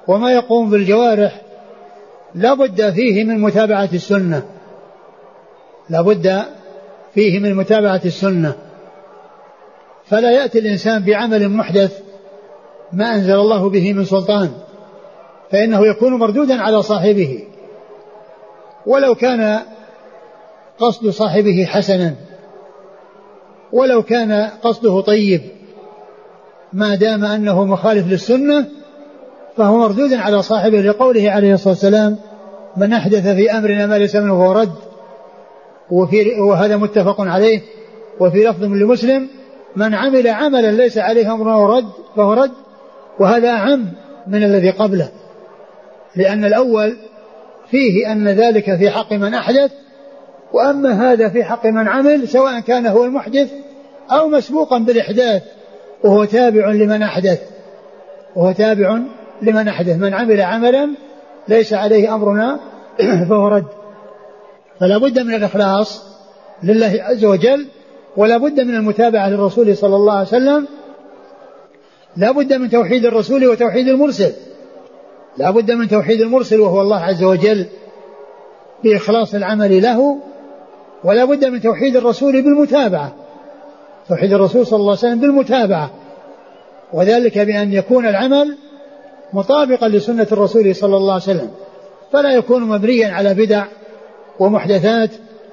وما يقوم بالجوارح لا بد فيه من متابعة السنة، لا بد فيه من متابعة السنة. فلا يأتي الإنسان بعمل محدث ما أنزل الله به من سلطان، فإنه يكون مردودا على صاحبه ولو كان قصد صاحبه حسنا، ولو كان قصده طيب، ما دام أنه مخالف للسنة فهو مردود على صاحبه، لقوله عليه الصلاة والسلام: من أحدث في أمرنا ما ليس منه فهو رد. وهذا متفق عليه. وفي لفظ لمسلم: من عمل عملا ليس عليه أمرنا فهو رد. وهذا أعم من الذي قبله، لأن الأول فيه أن ذلك في حق من أحدث، وأما هذا في حق من عمل، سواء كان هو المحدث أو مسبوقا بالإحداث وهو تابع لمن أحدث، وهو تابع لمن أحدث. من عمل عملا ليس عليه أمرنا فهو رد. فلا بد من الإخلاص لله عز وجل، ولا بد من المتابعة للرسول صلى الله عليه وسلم، لا بد من توحيد الرسول وتوحيد المرسل، لا بد من توحيد المرسل وهو الله عز وجل بإخلاص العمل له، ولا بد من توحيد الرسول بالمتابعة، توحيد الرسول صلى الله عليه وسلم بالمتابعة، وذلك بأن يكون العمل مطابقا لسنة الرسول صلى الله عليه وسلم، فلا يكون مبنيا على بدع ومحدثات،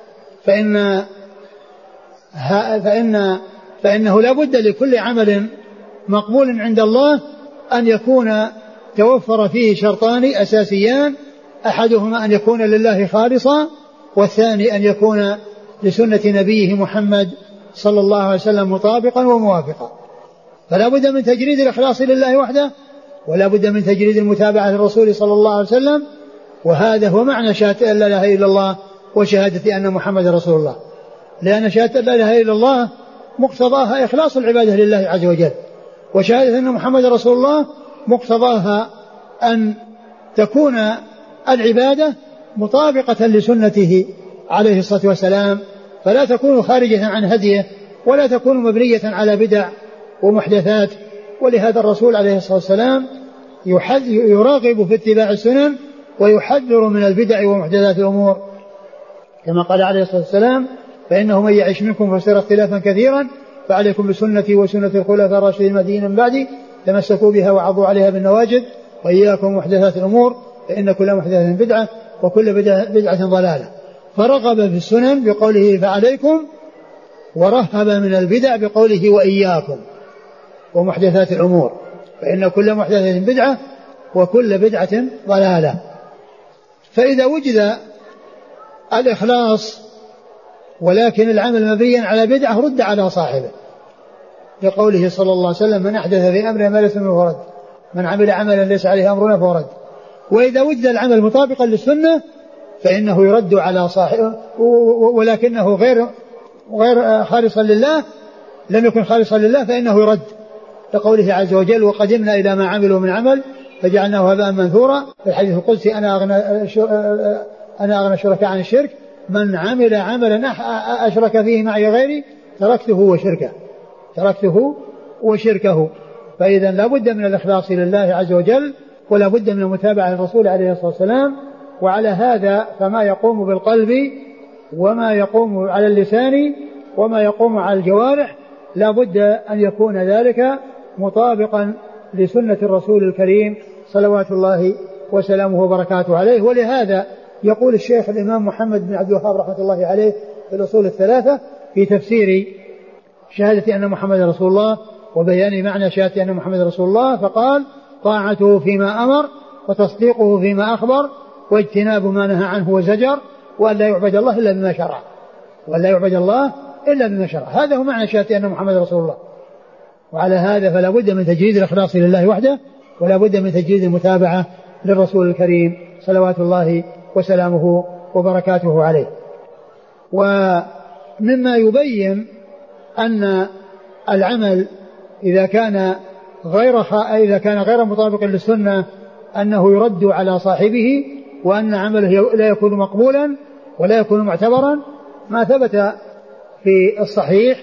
فإنه لا بد لكل عمل مقبول عند الله أن يكون توفر فيه شرطان أساسيان: أحدهما أن يكون لله خالصا، والثاني أن يكون لسنة نبيه محمد صلى الله عليه وسلم مطابقا وموافقا. فلا بد من تجريد الإخلاص لله وحده، ولا بد من تجريد المتابعة للرسول صلى الله عليه وسلم، وهذا هو معنى شهادة أن لا إله إلا الله وشهادة أن محمد رسول الله، لأن شهادة أن لا إله إلا الله مقتضاها إخلاص العبادة لله عز وجل، وشهادة أن محمد رسول الله مقتضاها أن تكون العبادة مطابقة لسنته عليه الصلاة والسلام، فلا تكون خارجة عن هديه، ولا تكون مبنية على بدع ومحدثات. ولهذا الرسول عليه الصلاة والسلام يراغب في اتباع السنن ويحذر من البدع ومحدثات الأمور، كما قال عليه الصلاة والسلام: فإنه من يعش منكم فسيرى اختلافا كثيرا، فعليكم بسنتي وسنة الخلفاء الراشدين المهديين من بعدي، تمسكوا بها وعضوا عليها بالنواجذ، وإياكم محدثات الأمور، فإن كل محدثة بدعة وكل بدعة ضلالة. فرغب في السنن بقوله فعليكم، ورهب من البدع بقوله وإياكم ومحدثات الأمور، فإن كل محدثة بدعة وكل بدعة ضلالة. فإذا وجد الإخلاص ولكن العمل مبني على بدعة رد على صاحبه، لقوله صلى الله عليه وسلم: من أحدث في أمرنا ما ليس منه فهو رد، من عمل عملا ليس عليه أمرنا فهو رد. وإذا وجد العمل مطابقا للسنة فإنه يرد على صاحبه، ولكنه غير خالصا لله، لم يكن خالصا لله فإنه يرد، لقوله عز وجل: وقدمنا إلى ما عملوا من عمل فجعلناه هباء منثورا. في الحديث القدسي: أنا أغنى الشركاء عن الشرك، من عمل عملا أشرك فيه معي غيري تركته وشركه. فإذا لا بد من الإخلاص لله عز وجل، ولا بد من متابعة الرسول عليه الصلاة والسلام. وعلى هذا فما يقوم بالقلب وما يقوم على اللسان وما يقوم على الجوارح لا بد أن يكون ذلك مطابقا لسنة الرسول الكريم صلوات الله وسلامه وبركاته عليه. ولهذا يقول الشيخ الإمام محمد بن عبد الوهاب رحمة الله عليه في الأصول الثلاثة في تفسير شهادة أن محمد رسول الله وبيان معنى شهادة أن محمد رسول الله، فقال: طاعته فيما أمر، وتصديقه فيما أخبر، واجتناب ما نهى عنه وزجر، وأن لا يعبد الله إلا بما شرع. هذا هو معنى شهادة أن محمد رسول الله. وعلى هذا فلا بد من تجريد الإخلاص لله وحده، ولا بد من تجريد المتابعة للرسول الكريم صلوات الله وسلامه وبركاته عليه. ومما يبين أن العمل إذا كان غير مطابق للسنة أنه يرد على صاحبه، وأن عمله لا يكون مقبولا ولا يكون معتبرا، ما ثبت في الصحيح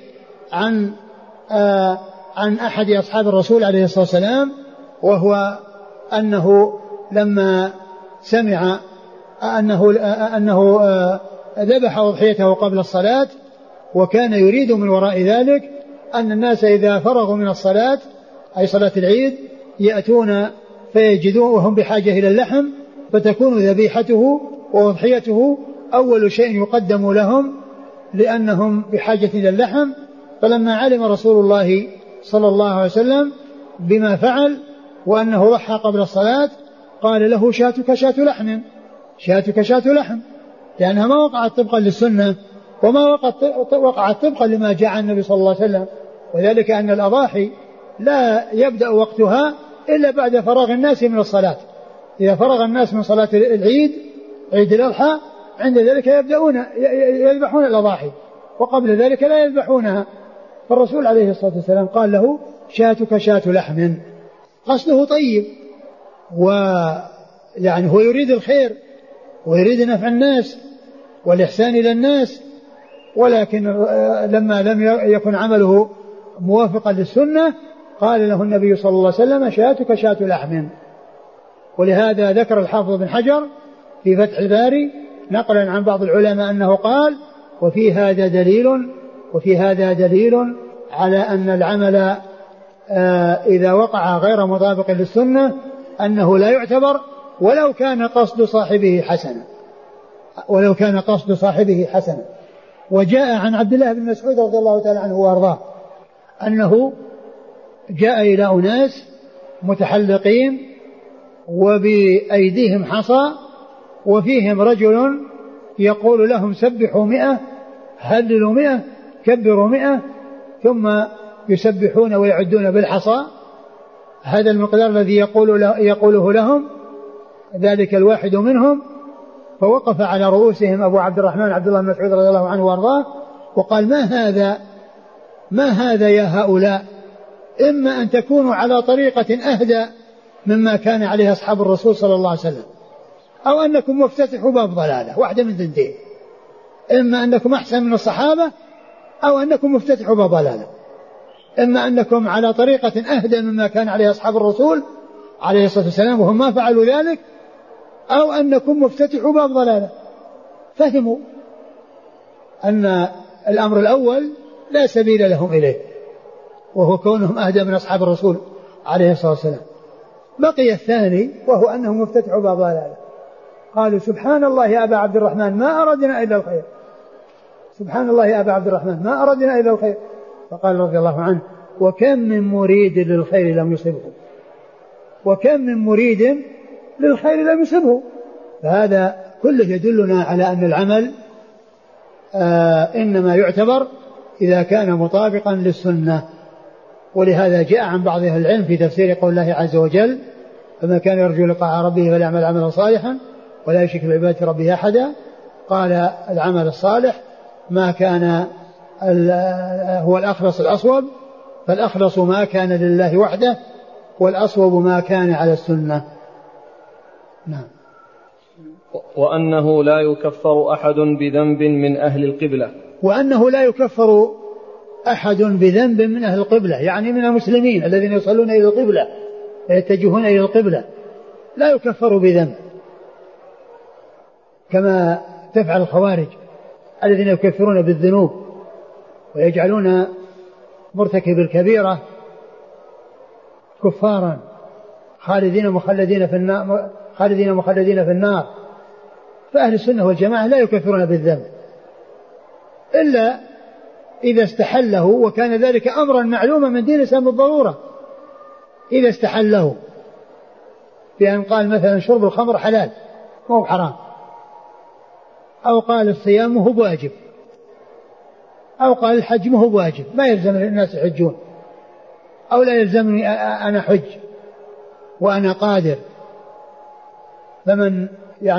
عن أحد أصحاب الرسول عليه الصلاة والسلام، وهو أنه لما سمع أنه ذبح أضحيته قبل الصلاة، وكان يريد من وراء ذلك أن الناس إذا فرغوا من الصلاة أي صلاة العيد يأتون فيجدون وهم بحاجة إلى اللحم، فتكون ذبيحته وأضحيته أول شيء يقدم لهم لأنهم بحاجة إلى اللحم. فلما علم رسول الله صلى الله عليه وسلم بما فعل وأنه ضحى قبل الصلاة قال له شاتك شات لحم، شاتك شات لحم، لأنها ما وقعت طبقا للسنة وما وقعت طبقا لما جاء عن النبي صلى الله عليه وسلم، وذلك أن الأضاحي لا يبدأ وقتها إلا بعد فراغ الناس من الصلاة. إذا فرغ الناس من صلاة العيد عيد الأضحى عند ذلك يبدأون يذبحون الأضاحي، وقبل ذلك لا يذبحونها. فالرسول عليه الصلاة والسلام قال له شاتك شات لحم، قصده طيب، ويعني هو يريد الخير ويريد نفع الناس والإحسان إلى الناس، ولكن لما لم يكن عمله موافقا للسنة قال له النبي صلى الله عليه وسلم شاتك شات لحم. ولهذا ذكر الحافظ بن حجر في فتح الباري نقلا عن بعض العلماء أنه قال وفي هذا دليل على أن العمل إذا وقع غير مطابق للسنة أنه لا يعتبر ولو كان قصد صاحبه حسنا. وجاء عن عبد الله بن مسعود رضي الله تعالى عنه وارضاه أنه جاء إلى أناس متحلقين وبأيديهم حصى وفيهم رجل يقول لهم سبحوا 100 هللوا 100 كبروا 100، ثم يسبحون ويعدون بالحصى، هذا المقدار الذي يقوله لهم ذلك الواحد منهم. فوقف على رؤوسهم أبو عبد الرحمن عبد الله بن مسعود رضي الله عنه وارضاه وقال ما هذا يا هؤلاء، إما أن تكونوا على طريقة أهدى مما كان عليه أصحاب الرسول صلى الله عليه وسلم، أو أنكم مفتتحوا باب ضلالة، واحدة من ثنتين، إما أنكم أحسن من الصحابة أو أنكم مفتتحوا باب ضلالة، إما أنكم على طريقة أهدى مما كان عليه أصحاب الرسول عليه الصلاة والسلام وهم ما فعلوا ذلك، أو أنكم مفتتحوا باب ضلالة. فهموا أن الأمر الأول لا سبيل لهم إليه وهو كونهم أهدى من أصحاب الرسول عليه الصلاة والسلام. بقي الثاني وهو أنهم مفتتحوا باب ضلالة. قالوا سبحان الله يا أبا عبد الرحمن ما أردنا إلا الخير، سبحان الله يا أبا عبد الرحمن ما أردنا إلا الخير. فقال رضي الله عنه وكم من مريد للخير لم يصبه، وكم من مريد للخير لم يصبه. فهذا كله يدلنا على أن العمل إنما يعتبر إذا كان مطابقا للسنة. ولهذا جاء عن بعض أهل العلم في تفسير قول الله عز وجل فما كان يرجو لقاء ربه فليعمل عملا صالحا ولا يشرك بعبادة ربه أحدا. قال العمل الصالح ما كان هو الأخلص الأصوب، فالأخلص ما كان لله وحده والأصوب ما كان على السنة. نعم. وأنه لا يكفر أحد بذنب من أهل القبلة، وأنه لا يكفر أحد بذنب من أهل القبلة، يعني من المسلمين الذين يصلون إلى القبلة يتجهون إلى القبلة لا يكفر بذنب كما تفعل الخوارج الذين يكفرون بالذنوب ويجعلون مرتكب الكبيرة كفارا خالدين مخلدين في النار. فأهل السنة والجماعة لا يكفرون بالذنب إلا إذا استحله وكان ذلك أمرا معلوما من دين الإسلام بالضرورة. إذا استحله بأن قال مثلا شرب الخمر حلال مو حرام، أو قال الصيام هو واجب، أو قال الحج هو واجب ما يلزم الناس يحجون، أو لا يلزمني أنا حج وأنا قادر. فمن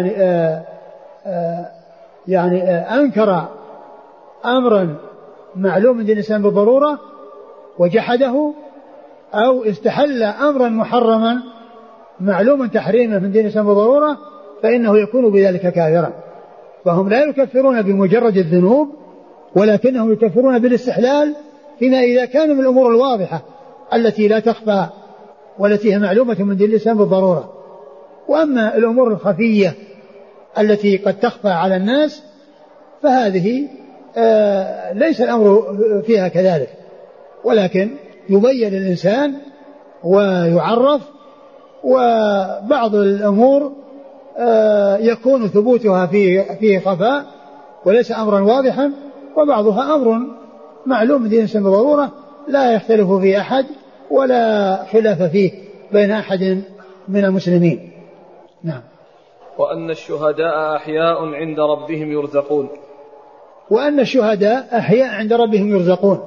أنكر أمرا معلوم من دين الإسلام بالضرورة وجحده، أو استحل أمرا محرما معلوم تحريمه من دين الإسلام بالضرورة، فإنه يكون بذلك كافرا. فهم لا يكفرون بمجرد الذنوب ولكنهم يكفرون بالاستحلال فيما إذا كانوا من الأمور الواضحة التي لا تخفى والتي هي معلومة من دين الإسلام بالضرورة. وأما الأمور الخفية التي قد تخفى على الناس فهذه ليس الأمر فيها كذلك، ولكن يبين الإنسان ويعرف. وبعض الأمور يكون ثبوتها فيه خفاء وليس أمرا واضحا، وبعضها أمر معلوم دين الإنسان بضرورة لا يختلف فيه أحد ولا خلاف فيه بين أحد من المسلمين. نعم. وأن الشهداء أحياء عند ربهم يرزقون. وأن الشهداء أحياء عند ربهم يرزقون.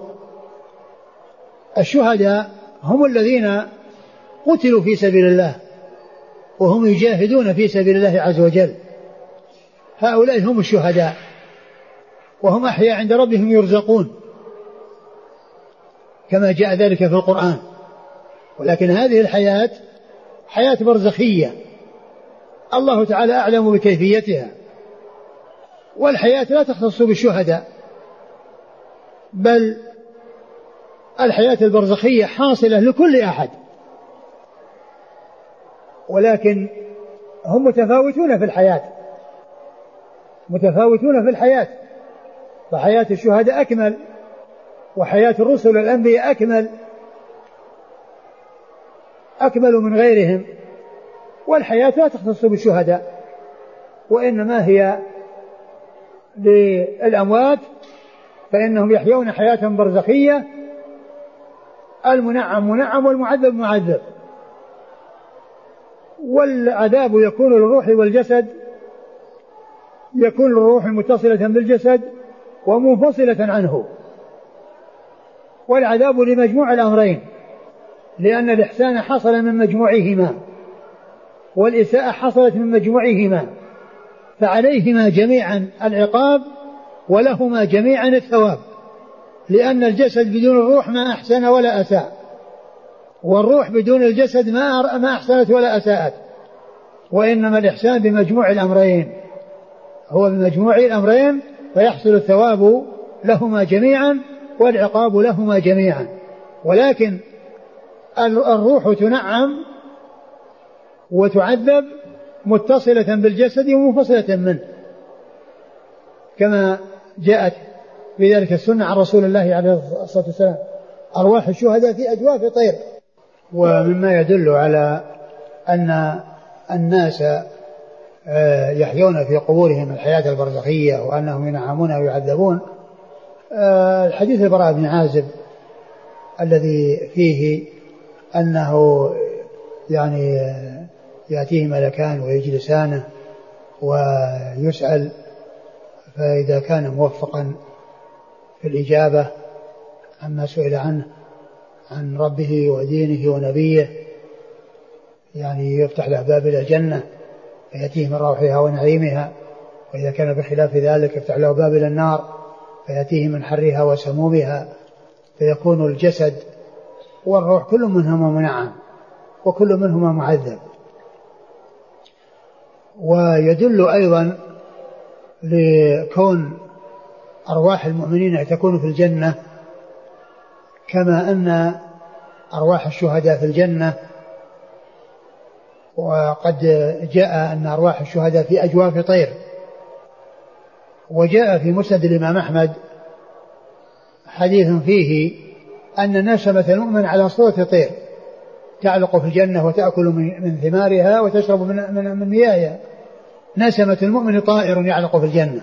الشهداء هم الذين قتلوا في سبيل الله وهم يجاهدون في سبيل الله عز وجل، هؤلاء هم الشهداء، وهم أحياء عند ربهم يرزقون كما جاء ذلك في القرآن. ولكن هذه الحياة حياة برزخية الله تعالى أعلم بكيفيتها، والحياة لا تختص بالشهداء، بل الحياة البرزخية حاصلة لكل أحد، ولكن هم متفاوتون في الحياة، متفاوتون في الحياة، فحياة الشهداء أكمل، وحياة الرسل والأنبياء أكمل من غيرهم. والحياة لا تختص بالشهداء، وإنما هي للأموات، فإنهم يحيون حياة برزخية، المنعم منعم والمعذب معذب. والعذاب يكون للروح والجسد، يكون للروح متصلة بالجسد ومنفصلة عنه، والعذاب لمجموع الأمرين، لأن الإحسان حصل من مجموعهما والإساءة حصلت من مجموعهما، فعليهما جميعا العقاب ولهما جميعا الثواب، لأن الجسد بدون الروح ما أحسن ولا أساء، والروح بدون الجسد ما أحسنت ولا أساءت، وإنما الإحسان بمجموع الأمرين، هو بمجموع الأمرين، فيحصل الثواب لهما جميعا والعقاب لهما جميعا. ولكن الروح تنعم وتعذب متصلة بالجسد ومنفصلة منه، كما جاءت في ذلك السنة عن رسول الله عليه الصلاة والسلام: أرواح الشهداء في أجواف طير. ومما يدل على أن الناس يحيون في قبورهم الحياة البرزخية وأنهم ينعمون ويعذبون الحديث البراء بن عازب الذي فيه أنه يعني يأتيه ملكان ويجلسانه ويسأل، فإذا كان موفقا في الإجابة عما سئل عنه عن ربه ودينه ونبيه يعني يفتح له باب إلى الجنة فيأتيه من روحها ونعيمها، وإذا كان بخلاف ذلك يفتح له باب إلى النار فيأتيه من حرها وسمومها، فيكون الجسد والروح كل منهما منعم وكل منهما معذب. ويدل أيضا لكون أرواح المؤمنين تكون في الجنة كما أن أرواح الشهداء في الجنة، وقد جاء أن أرواح الشهداء في أجواف طير. وجاء في مسند الإمام أحمد حديث فيه أن نسمة المؤمن على صورة طير تعلق في الجنة وتأكل من ثمارها وتشرب من مياهها، نسمة المؤمن طائر يعلق في الجنة.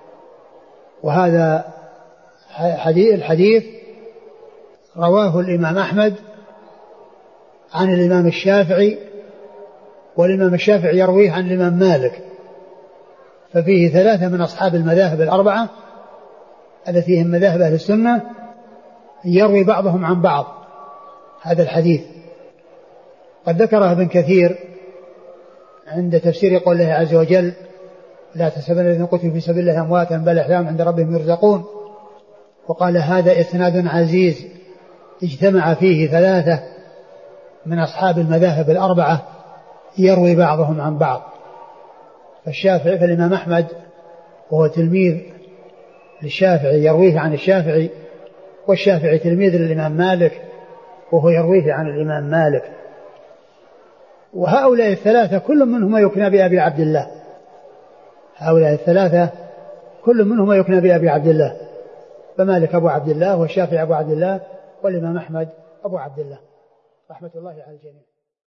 وهذا الحديث رواه الإمام أحمد عن الإمام الشافعي، والإمام الشافعي يرويه عن الإمام مالك، ففيه ثلاثة من أصحاب المذاهب الأربعة التي هم مذاهب أهل السنة يروي بعضهم عن بعض هذا الحديث. قد ذكره ابن كثير عند تفسير قول الله عز وجل: لا تحسبن الذين قتلوا في سبيل الله أمواتا بل أحياء عند ربهم يرزقون. وقال: هذا إسناد عزيز اجتمع فيه ثلاثة من أصحاب المذاهب الأربعة يروي بعضهم عن بعض. فالشافعي فالإمام أحمد وهو تلميذ للشافعي يرويه عن الشافعي، والشافعي تلميذ للإمام مالك وهو يرويه عن الإمام مالك. وهؤلاء الثلاثة كل منهم يكنى بأبي عبد الله، هؤلاء الثلاثة كل منهم يكنى بأبي عبد الله، فمالك أبو عبد الله، والشافعي أبو عبد الله، والإمام أحمد أبو عبد الله، رحمة الله على الجميع.